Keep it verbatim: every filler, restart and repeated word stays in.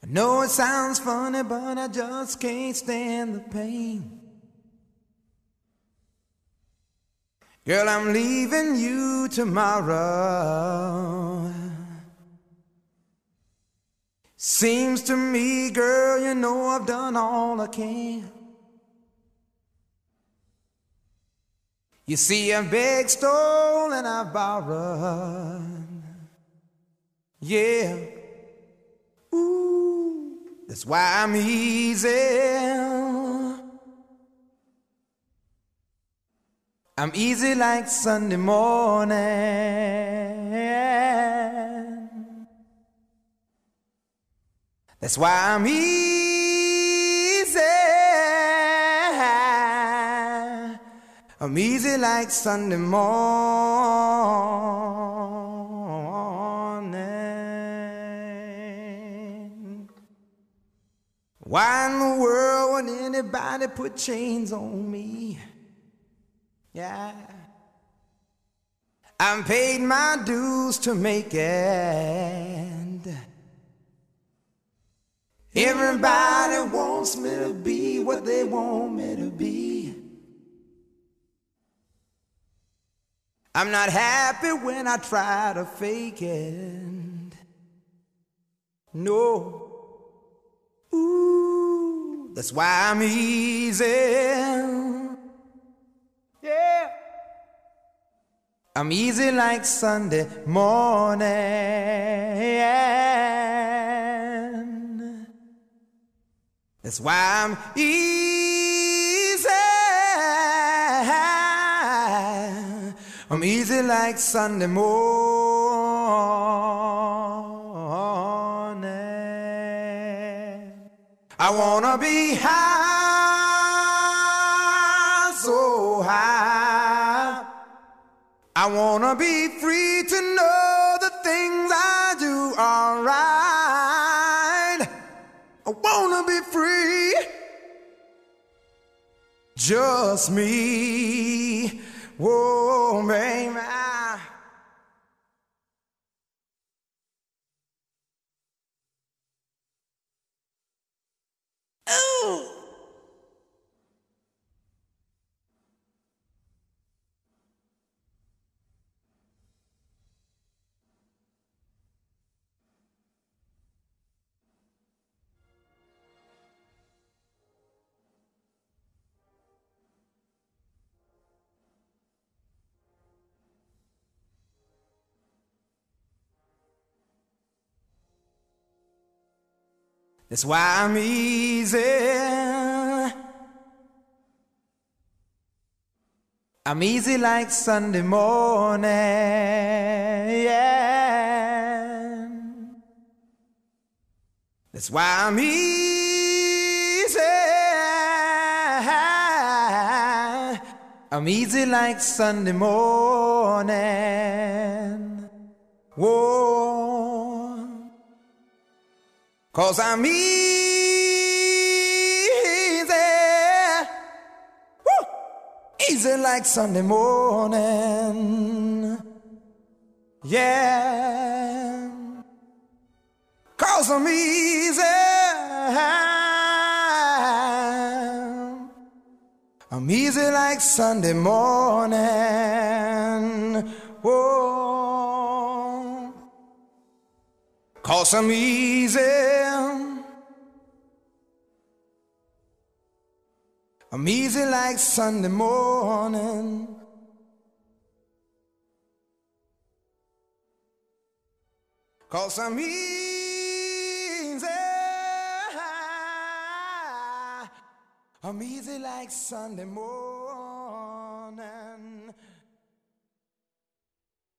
I know it sounds funny, but I just can't stand the pain. Girl, I'm leaving you tomorrow. Seems to me, girl, you know I've done all I can. You see, I've begged, stole, and I've borrowed. Yeah. Ooh, that's why I'm easy. I'm easy like Sunday morning. That's why I'm easy. I'm easy like Sunday morning. Why in the world would anybody put chains on me? Yeah, I'm paid my dues to make it. Everybody wants me to be what they want me to be. I'm not happy when I try to fake it. No. Ooh, that's why I'm easy. Yeah, I'm easy like Sunday morning. That's why I'm easy. I'm easy like Sunday morning. I wanna be high, so high. I wanna be free to know the things I do are right. I wanna be free, just me. Whoa, baby. Ooh. That's why I'm easy. I'm easy like Sunday morning. Yeah. That's why I'm easy. I'm easy like Sunday morning. Whoa. 'Cause I'm easy, woo, easy like Sunday morning, yeah, 'cause I'm easy, I'm easy like Sunday morning, whoa, 'cause I'm easy. I'm easy like Sunday morning. 'Cause I'm easy. I'm easy like Sunday morning.